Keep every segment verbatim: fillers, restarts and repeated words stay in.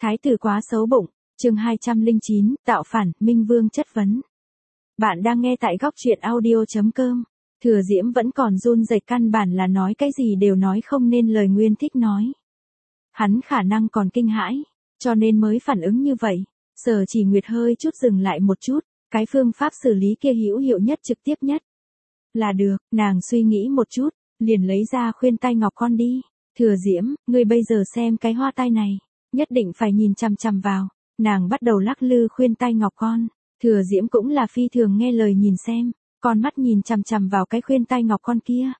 Thái tử quá xấu bụng, chương hai trăm lẻ chín, tạo phản, Minh Vương chất vấn. Bạn đang nghe tại góc truyện audio.com. Thừa Diễm vẫn còn run rẩy, căn bản là nói cái gì đều nói không nên lời Nguyên Thích nói. Hắn khả năng còn kinh hãi, cho nên mới phản ứng như vậy. Sở Chỉ Nguyệt hơi chút dừng lại một chút, cái phương pháp xử lý kia hữu hiệu nhất, trực tiếp nhất. Là được, nàng suy nghĩ một chút, liền lấy ra khuyên tai ngọc con đi. Thừa Diễm, ngươi bây giờ xem cái hoa tai này, nhất định phải nhìn chằm chằm vào. Nàng bắt đầu lắc lư khuyên tai ngọc con. Thừa Diễm cũng là phi thường nghe lời, nhìn xem, con mắt nhìn chằm chằm vào cái khuyên tai ngọc con kia.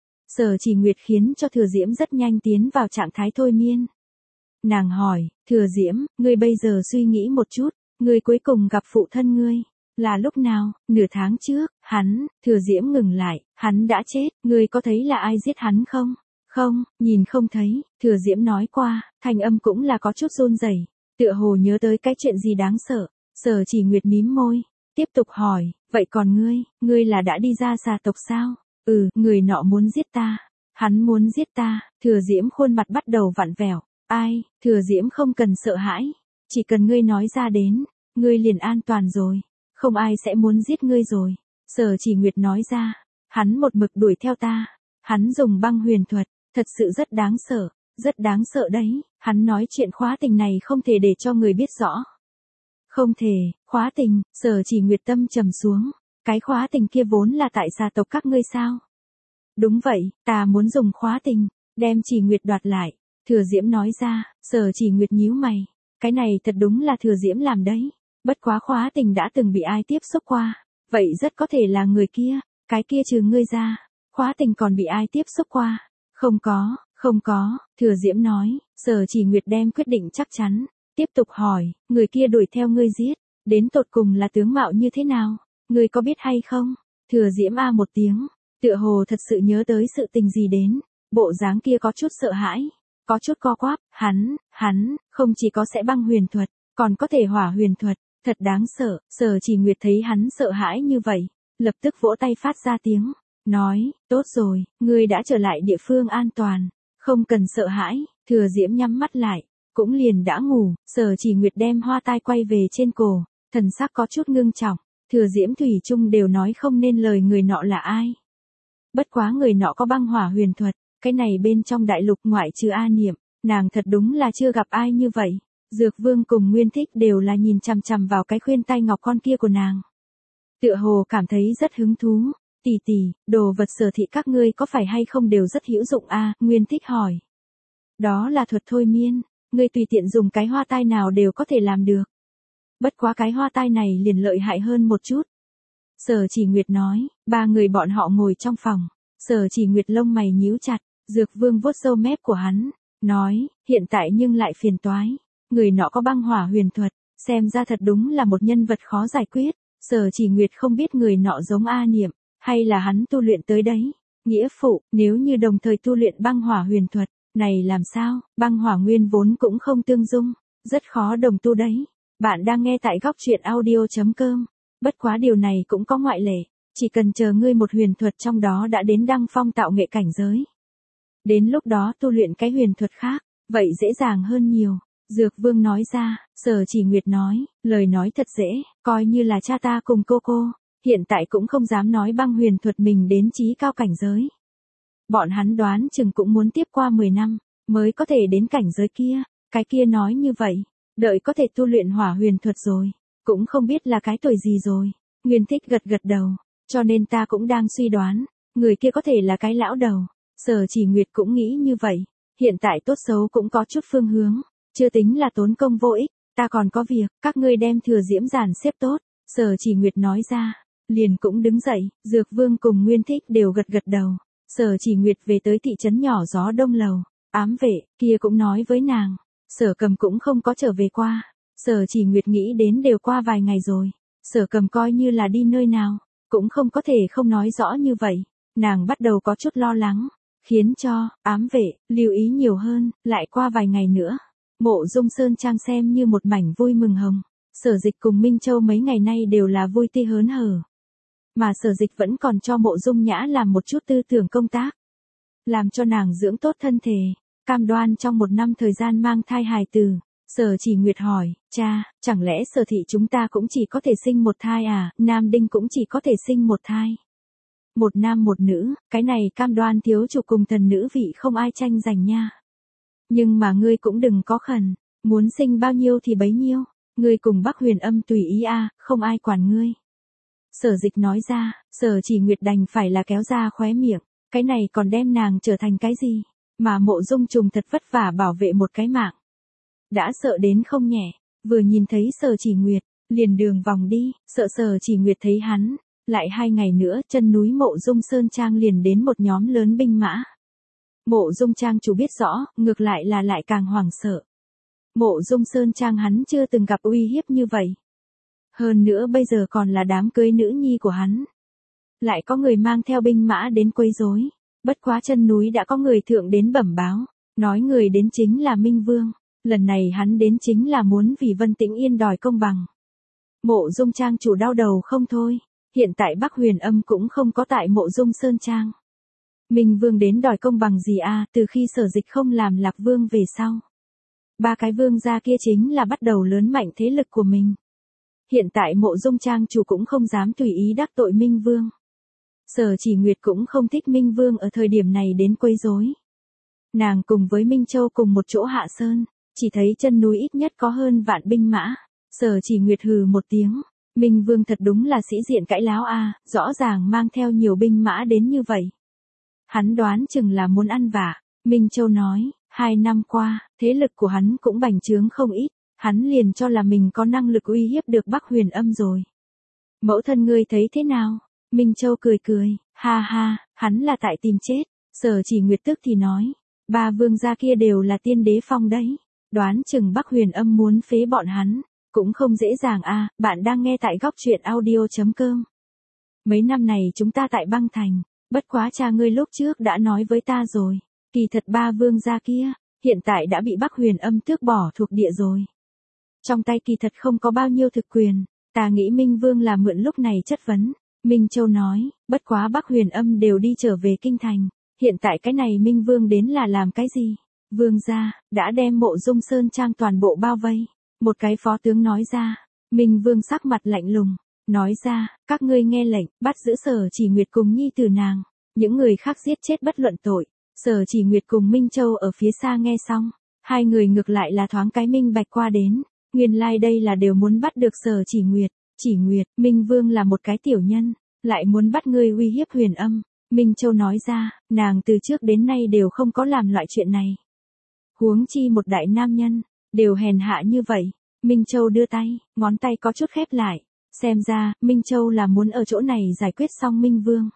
Sở Chỉ Nguyệt khiến cho Thừa Diễm rất nhanh tiến vào trạng thái thôi miên. Nàng hỏi, Thừa Diễm, ngươi bây giờ suy nghĩ một chút, ngươi cuối cùng gặp phụ thân ngươi là lúc nào? Nửa tháng trước. Hắn. Thừa Diễm ngừng lại, hắn đã chết, ngươi có thấy là ai giết hắn không? Không, nhìn không thấy. Thừa Diễm nói qua, thanh âm cũng là có chút run rẩy, tựa hồ nhớ tới cái chuyện gì đáng sợ. Sở Chỉ Nguyệt mím môi, tiếp tục hỏi, vậy còn ngươi, ngươi là đã đi ra xà tộc sao? Ừ, người nọ muốn giết ta. Hắn muốn giết ta. Thừa Diễm khuôn mặt bắt đầu vặn vẹo. Ai? Thừa Diễm không cần sợ hãi, chỉ cần ngươi nói ra đến, ngươi liền an toàn rồi, không ai sẽ muốn giết ngươi rồi. Sở Chỉ Nguyệt nói ra, hắn một mực đuổi theo ta, hắn dùng băng huyền thuật, thật sự rất đáng sợ, rất đáng sợ đấy. Hắn nói chuyện khóa tình này không thể để cho người biết rõ. Không thể. Khóa tình? Sở Chỉ Nguyệt tâm trầm xuống, cái khóa tình kia vốn là tại gia tộc các ngươi sao? Đúng vậy, ta muốn dùng khóa tình, đem Chỉ Nguyệt đoạt lại. Thừa Diễm nói ra. Sở Chỉ Nguyệt nhíu mày, cái này thật đúng là Thừa Diễm làm đấy. Bất quá khóa tình đã từng bị ai tiếp xúc qua, vậy rất có thể là người kia. Cái kia trừ ngươi ra, khóa tình còn bị ai tiếp xúc qua? Không có, không có. Thừa Diễm nói. Sở Chỉ Nguyệt đem quyết định chắc chắn, tiếp tục hỏi, người kia đuổi theo ngươi giết, đến tột cùng là tướng mạo như thế nào? Ngươi có biết hay không? Thừa Diễm a một tiếng, tựa hồ thật sự nhớ tới sự tình gì đến, bộ dáng kia có chút sợ hãi, có chút co quắp. Hắn, hắn, không chỉ có sẽ băng huyền thuật, còn có thể hỏa huyền thuật, thật đáng sợ. Sở Chỉ Nguyệt thấy hắn sợ hãi như vậy, lập tức vỗ tay phát ra tiếng, nói, tốt rồi, ngươi đã trở lại địa phương an toàn, không cần sợ hãi. Thừa Diễm nhắm mắt lại, cũng liền đã ngủ. Sở Chỉ Nguyệt đem hoa tai quay về trên cổ, thần sắc có chút ngưng trọng. Thừa Diễm thủy chung đều nói không nên lời người nọ là ai. Bất quá người nọ có băng hỏa huyền thuật, cái này bên trong đại lục ngoại trừ A Niệm, nàng thật đúng là chưa gặp ai như vậy. Dược Vương cùng Nguyên Thích đều là nhìn chằm chằm vào cái khuyên tai ngọc con kia của nàng, tựa hồ cảm thấy rất hứng thú. Tỷ tỷ, đồ vật Sở thị các ngươi có phải hay không đều rất hữu dụng a? Nguyên Thích hỏi. Đó là thuật thôi miên, ngươi tùy tiện dùng cái hoa tai nào đều có thể làm được. Bất quá cái hoa tai này liền lợi hại hơn một chút. Sở Chỉ Nguyệt nói. Ba người bọn họ ngồi trong phòng. Sở Chỉ Nguyệt lông mày nhíu chặt, Dược Vương vuốt râu mép của hắn, nói, hiện tại nhưng lại phiền toái. Người nọ có băng hỏa huyền thuật, xem ra thật đúng là một nhân vật khó giải quyết. Sở Chỉ Nguyệt không biết người nọ giống A Niệm, hay là hắn tu luyện tới đấy. Nghĩa phụ, nếu như đồng thời tu luyện băng hỏa huyền thuật, này làm sao? Băng hỏa nguyên vốn cũng không tương dung, rất khó đồng tu đấy. Bạn đang nghe tại góc truyện audio.com. Bất quá điều này cũng có ngoại lệ, chỉ cần chờ ngươi một huyền thuật trong đó đã đến đăng phong tạo nghệ cảnh giới, đến lúc đó tu luyện cái huyền thuật khác, vậy dễ dàng hơn nhiều. Dược Vương nói ra. Sở Chỉ Nguyệt nói, lời nói thật dễ, coi như là cha ta cùng cô cô, hiện tại cũng không dám nói băng huyền thuật mình đến chí cao cảnh giới. Bọn hắn đoán chừng cũng muốn tiếp qua mười năm, mới có thể đến cảnh giới kia. Cái kia nói như vậy, đợi có thể tu luyện hỏa huyền thuật rồi, cũng không biết là cái tuổi gì rồi. Nguyên Thích gật gật đầu, cho nên ta cũng đang suy đoán, người kia có thể là cái lão đầu. Sở Chỉ Nguyệt cũng nghĩ như vậy, hiện tại tốt xấu cũng có chút phương hướng, chưa tính là tốn công vô ích. Ta còn có việc, các ngươi đem Thừa Diễm dàn xếp tốt. Sở Chỉ Nguyệt nói ra, liền cũng đứng dậy. Dược Vương cùng Nguyên Thích đều gật gật đầu. Sở Chỉ Nguyệt về tới thị trấn nhỏ Gió Đông Lầu, ám vệ kia cũng nói với nàng, Sở Cầm cũng không có trở về qua. Sở Chỉ Nguyệt nghĩ đến đều qua vài ngày rồi, Sở Cầm coi như là đi nơi nào, cũng không có thể không nói rõ như vậy. Nàng bắt đầu có chút lo lắng, khiến cho ám vệ lưu ý nhiều hơn. Lại qua vài ngày nữa, Mộ Dung Sơn Trang xem như một mảnh vui mừng hồng. Sở Dịch cùng Minh Châu mấy ngày nay đều là vui tươi hớn hở, mà Sở Dịch vẫn còn cho Mộ Dung Nhã làm một chút tư tưởng công tác, làm cho nàng dưỡng tốt thân thể, cam đoan trong một năm thời gian mang thai hài tử. Sở Chỉ Nguyệt hỏi, cha, chẳng lẽ Sở thị chúng ta cũng chỉ có thể sinh một thai à, Nam Đinh cũng chỉ có thể sinh một thai. Một nam một nữ, cái này cam đoan thiếu chủ cùng thần nữ vị không ai tranh giành nha. Nhưng mà ngươi cũng đừng có khẩn, muốn sinh bao nhiêu thì bấy nhiêu, ngươi cùng Bắc Huyền Âm tùy ý a, không ai quản ngươi. Sở Dịch nói ra, Sở Chỉ Nguyệt đành phải là kéo ra khóe miệng, cái này còn đem nàng trở thành cái gì, mà Mộ Dung Trùng thật vất vả bảo vệ một cái mạng. Đã sợ đến không nhẹ, vừa nhìn thấy Sở Chỉ Nguyệt, liền đường vòng đi, sợ Sở Chỉ Nguyệt thấy hắn, lại hai ngày nữa chân núi Mộ Dung Sơn Trang liền đến một nhóm lớn binh mã. Mộ Dung Trang chủ biết rõ, ngược lại là lại càng hoảng sợ. Mộ Dung Sơn Trang hắn chưa từng gặp uy hiếp như vậy. Hơn nữa bây giờ còn là đám cưới nữ nhi của hắn. Lại có người mang theo binh mã đến quấy rối. Bất quá chân núi đã có người thượng đến bẩm báo, nói người đến chính là Minh Vương. Lần này hắn đến chính là muốn vì Vân Tĩnh Yên đòi công bằng. Mộ Dung Trang chủ đau đầu không thôi. Hiện tại Bắc Huyền Âm cũng không có tại Mộ Dung Sơn Trang. Minh Vương đến đòi công bằng gì à, từ khi Sở Dịch không làm Lạc Vương về sau. Ba cái vương gia kia chính là bắt đầu lớn mạnh thế lực của mình. Hiện tại Mộ Dung Trang chủ cũng không dám tùy ý đắc tội Minh Vương. Sở Chỉ Nguyệt cũng không thích Minh Vương ở thời điểm này đến quấy rối. Nàng cùng với Minh Châu cùng một chỗ hạ sơn, chỉ thấy chân núi ít nhất có hơn vạn binh mã. Sở Chỉ Nguyệt hừ một tiếng, Minh Vương thật đúng là sĩ diện cãi láo a, rõ ràng mang theo nhiều binh mã đến như vậy. Hắn đoán chừng là muốn ăn vạ. Minh Châu nói, hai năm qua, thế lực của hắn cũng bành trướng không ít, hắn liền cho là mình có năng lực uy hiếp được Bắc Huyền Âm rồi. Mẫu thân ngươi thấy thế nào? Minh Châu cười cười, ha ha, hắn là tại tìm chết. Sở Chỉ Nguyệt tức thì nói, ba vương gia kia đều là tiên đế phong đấy, đoán chừng Bắc Huyền Âm muốn phế bọn hắn, cũng không dễ dàng a. Bạn đang nghe tại góc truyện audio chấm com. Mấy năm này chúng ta tại băng thành, bất quá cha ngươi lúc trước đã nói với ta rồi, kỳ thật ba vương gia kia, hiện tại đã bị Bắc Huyền Âm tước bỏ thuộc địa rồi. Trong tay kỳ thật không có bao nhiêu thực quyền, ta nghĩ Minh Vương là mượn lúc này chất vấn. Minh Châu nói, bất quá Bắc Huyền Âm đều đi trở về kinh thành, hiện tại cái này Minh Vương đến là làm cái gì? Vương gia, đã đem Mộ Dung Sơn Trang toàn bộ bao vây. Một cái phó tướng nói ra, Minh Vương sắc mặt lạnh lùng, nói ra, các ngươi nghe lệnh, bắt giữ Sở Chỉ Nguyệt cùng nhi tử nàng, những người khác giết chết bất luận tội. Sở Chỉ Nguyệt cùng Minh Châu ở phía xa nghe xong, hai người ngược lại là thoáng cái minh bạch qua đến, nguyên lai like đây là đều muốn bắt được Sở Chỉ Nguyệt. Chỉ Nguyệt, Minh Vương là một cái tiểu nhân, lại muốn bắt ngươi uy hiếp Huyền Âm. Minh Châu nói ra, nàng từ trước đến nay đều không có làm loại chuyện này. Huống chi một đại nam nhân, đều hèn hạ như vậy. Minh Châu đưa tay, ngón tay có chút khép lại, xem ra, Minh Châu là muốn ở chỗ này giải quyết xong Minh Vương.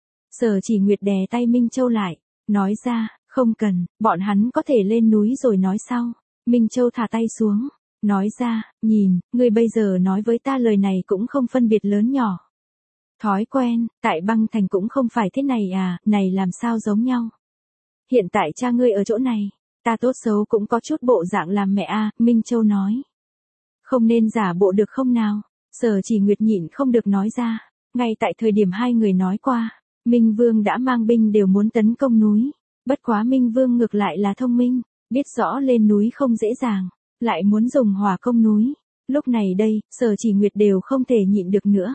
Sở Chỉ Nguyệt đè tay Minh Châu lại, nói ra, không cần, bọn hắn có thể lên núi rồi nói sau. Minh Châu thả tay xuống, nói ra, nhìn, ngươi bây giờ nói với ta lời này cũng không phân biệt lớn nhỏ. Thói quen, tại băng thành cũng không phải thế này à, này làm sao giống nhau. Hiện tại cha ngươi ở chỗ này, ta tốt xấu cũng có chút bộ dạng làm mẹ a. Minh Châu nói. Không nên giả bộ được không nào? Sở Chỉ Nguyệt nhịn không được nói ra, ngay tại thời điểm hai người nói qua, Minh Vương đã mang binh đều muốn tấn công núi, bất quá Minh Vương ngược lại là thông minh, biết rõ lên núi không dễ dàng, lại muốn dùng hỏa công núi. Lúc này đây, Sở Chỉ Nguyệt đều không thể nhịn được nữa.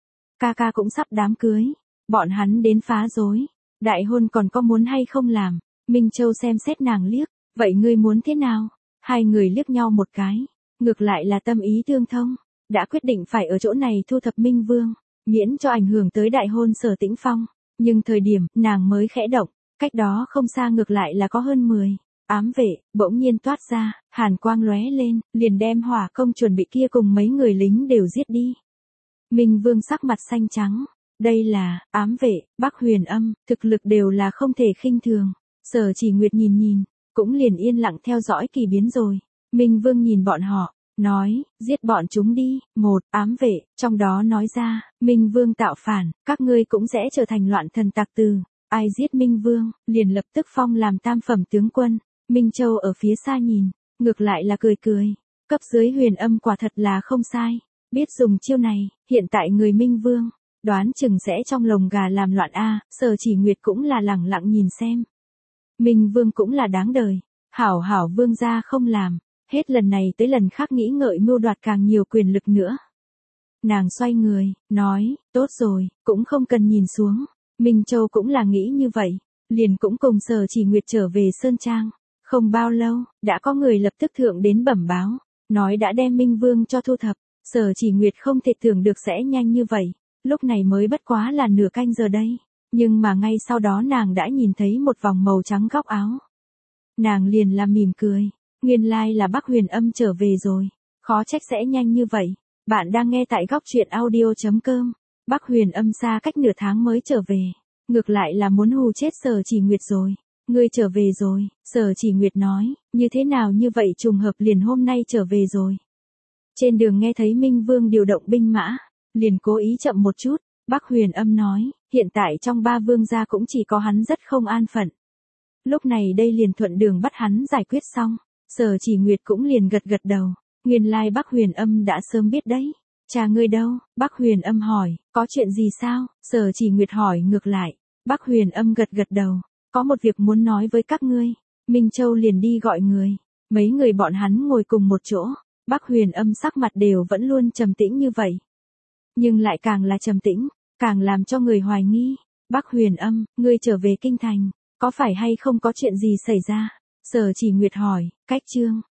Ca ca cũng sắp đám cưới, bọn hắn đến phá rối, đại hôn còn có muốn hay không làm? Minh Châu xem xét nàng liếc, vậy ngươi muốn thế nào? Hai người liếc nhau một cái, ngược lại là tâm ý tương thông, đã quyết định phải ở chỗ này thu thập Minh Vương, miễn cho ảnh hưởng tới đại hôn Sở Tĩnh Phong. Nhưng thời điểm, nàng mới khẽ động, cách đó không xa ngược lại là có hơn mười ám vệ, bỗng nhiên toát ra, hàn quang lóe lên, liền đem hỏa công chuẩn bị kia cùng mấy người lính đều giết đi. Minh Vương sắc mặt xanh trắng, đây là, ám vệ, Bắc Huyền Âm, thực lực đều là không thể khinh thường. Sở Chỉ Nguyệt nhìn nhìn, cũng liền yên lặng theo dõi kỳ biến rồi. Minh Vương nhìn bọn họ, nói, giết bọn chúng đi. Một, ám vệ, trong đó nói ra, Minh Vương tạo phản, các ngươi cũng sẽ trở thành loạn thần tặc tử. Ai giết Minh Vương, liền lập tức phong làm tam phẩm tướng quân. Minh Châu ở phía xa nhìn, ngược lại là cười cười, cấp dưới Huyền Âm quả thật là không sai, biết dùng chiêu này, hiện tại người Minh Vương, đoán chừng sẽ trong lồng gà làm loạn a. Sở Chỉ Nguyệt cũng là lẳng lặng nhìn xem. Minh Vương cũng là đáng đời, hảo hảo vương gia không làm, Hết lần này tới lần khác nghĩ ngợi mưu đoạt càng nhiều quyền lực nữa. Nàng xoay người, nói, tốt rồi, cũng không cần nhìn xuống. Minh Châu cũng là nghĩ như vậy, liền cũng cùng Sở Chỉ Nguyệt trở về Sơn Trang. Không bao lâu, đã có người lập tức thượng đến bẩm báo, nói đã đem Minh Vương cho thu thập. Sở Chỉ Nguyệt không thể tưởng được sẽ nhanh như vậy, lúc này mới bất quá là nửa canh giờ đây. Nhưng mà ngay sau đó nàng đã nhìn thấy một vòng màu trắng góc áo. Nàng liền là mỉm cười, nguyên lai là Bắc Huyền Âm trở về rồi, khó trách sẽ nhanh như vậy. Bạn đang nghe tại góc truyện audio chấm com. Bắc Huyền Âm xa cách nửa tháng mới trở về, ngược lại là muốn hù chết Sở Chỉ Nguyệt rồi. Ngươi trở về rồi, Sở Chỉ Nguyệt nói, như thế nào như vậy trùng hợp liền hôm nay trở về rồi. Trên đường nghe thấy Minh Vương điều động binh mã, liền cố ý chậm một chút. Bắc Huyền Âm nói, hiện tại trong ba vương gia cũng chỉ có hắn rất không an phận. Lúc này đây liền thuận đường bắt hắn giải quyết xong. Sở Chỉ Nguyệt cũng liền gật gật đầu, nguyên lai Bắc Huyền Âm đã sớm biết đấy. Cha ngươi đâu? Bắc Huyền Âm hỏi, có chuyện gì sao? Sở Chỉ Nguyệt hỏi ngược lại. Bắc Huyền Âm gật gật đầu, có một việc muốn nói với các ngươi. Minh Châu liền đi gọi người, mấy người bọn hắn ngồi cùng một chỗ. Bắc Huyền Âm sắc mặt đều vẫn luôn trầm tĩnh như vậy, nhưng lại càng là trầm tĩnh, càng làm cho người hoài nghi. Bắc Huyền Âm, ngươi trở về kinh thành, có phải hay không có chuyện gì xảy ra? Sở Chỉ Nguyệt hỏi, cách chương,